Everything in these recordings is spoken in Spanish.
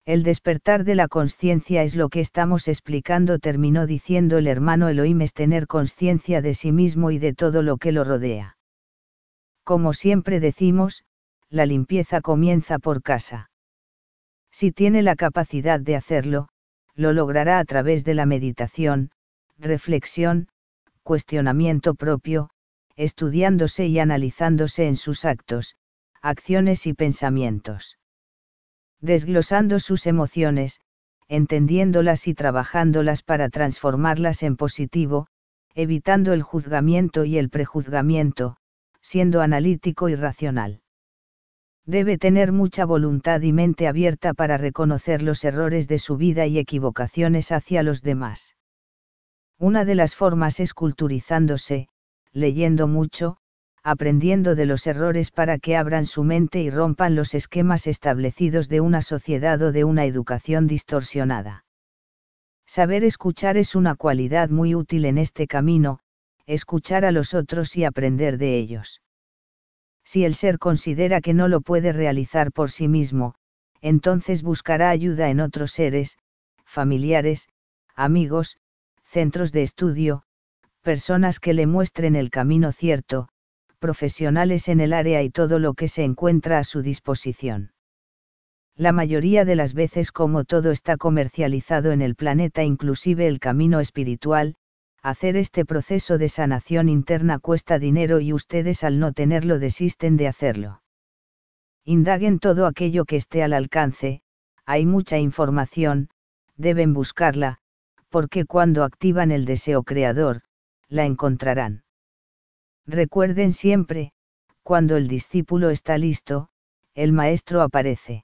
El despertar de la consciencia es lo que estamos explicando, terminó diciendo el hermano Elohim, es tener consciencia de sí mismo y de todo lo que lo rodea. Como siempre decimos, la limpieza comienza por casa. Si tiene la capacidad de hacerlo, lo logrará a través de la meditación, reflexión, cuestionamiento propio, estudiándose y analizándose en sus actos, acciones y pensamientos. Desglosando sus emociones, entendiéndolas y trabajándolas para transformarlas en positivo, evitando el juzgamiento y el prejuzgamiento, siendo analítico y racional. Debe tener mucha voluntad y mente abierta para reconocer los errores de su vida y equivocaciones hacia los demás. Una de las formas es culturizándose, leyendo mucho, aprendiendo de los errores para que abran su mente y rompan los esquemas establecidos de una sociedad o de una educación distorsionada. Saber escuchar es una cualidad muy útil en este camino, escuchar a los otros y aprender de ellos. Si el ser considera que no lo puede realizar por sí mismo, entonces buscará ayuda en otros seres, familiares, amigos, centros de estudio, personas que le muestren el camino cierto, profesionales en el área y todo lo que se encuentra a su disposición. La mayoría de las veces, como todo está comercializado en el planeta, inclusive el camino espiritual, hacer este proceso de sanación interna cuesta dinero y ustedes, al no tenerlo, desisten de hacerlo. Indaguen todo aquello que esté al alcance, hay mucha información, deben buscarla, porque cuando activan el deseo creador, la encontrarán. Recuerden siempre, cuando el discípulo está listo, el maestro aparece.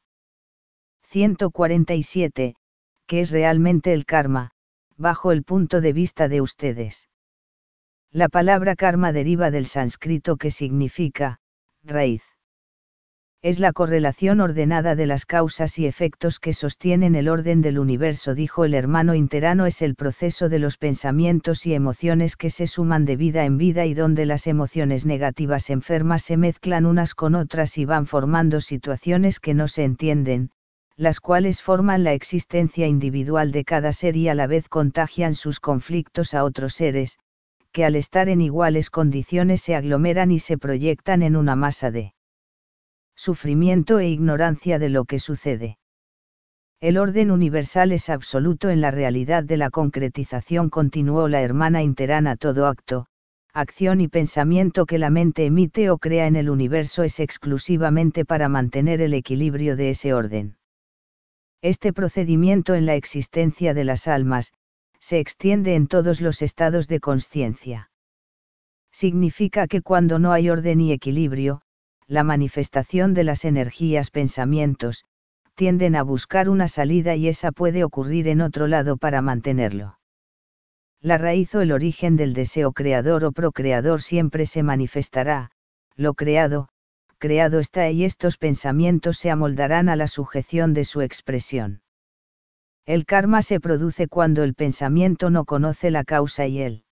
147. ¿Qué es realmente el karma, bajo el punto de vista de ustedes? La palabra karma deriva del sánscrito que significa raíz. Es la correlación ordenada de las causas y efectos que sostienen el orden del universo, dijo el hermano interano. Es el proceso de los pensamientos y emociones que se suman de vida en vida y donde las emociones negativas enfermas se mezclan unas con otras y van formando situaciones que no se entienden, las cuales forman la existencia individual de cada ser y a la vez contagian sus conflictos a otros seres, que al estar en iguales condiciones se aglomeran y se proyectan en una masa de sufrimiento e ignorancia de lo que sucede. El orden universal es absoluto en la realidad de la concretización, continuó la hermana interana. Todo acto, acción y pensamiento que la mente emite o crea en el universo es exclusivamente para mantener el equilibrio de ese orden. Este procedimiento en la existencia de las almas, se extiende en todos los estados de consciencia. Significa que cuando no hay orden y equilibrio, la manifestación de las energías pensamientos, tienden a buscar una salida y esa puede ocurrir en otro lado para mantenerlo. La raíz o el origen del deseo creador o procreador siempre se manifestará, lo creado, creado está, y estos pensamientos se amoldarán a la sujeción de su expresión. El karma se produce cuando el pensamiento no conoce la causa y el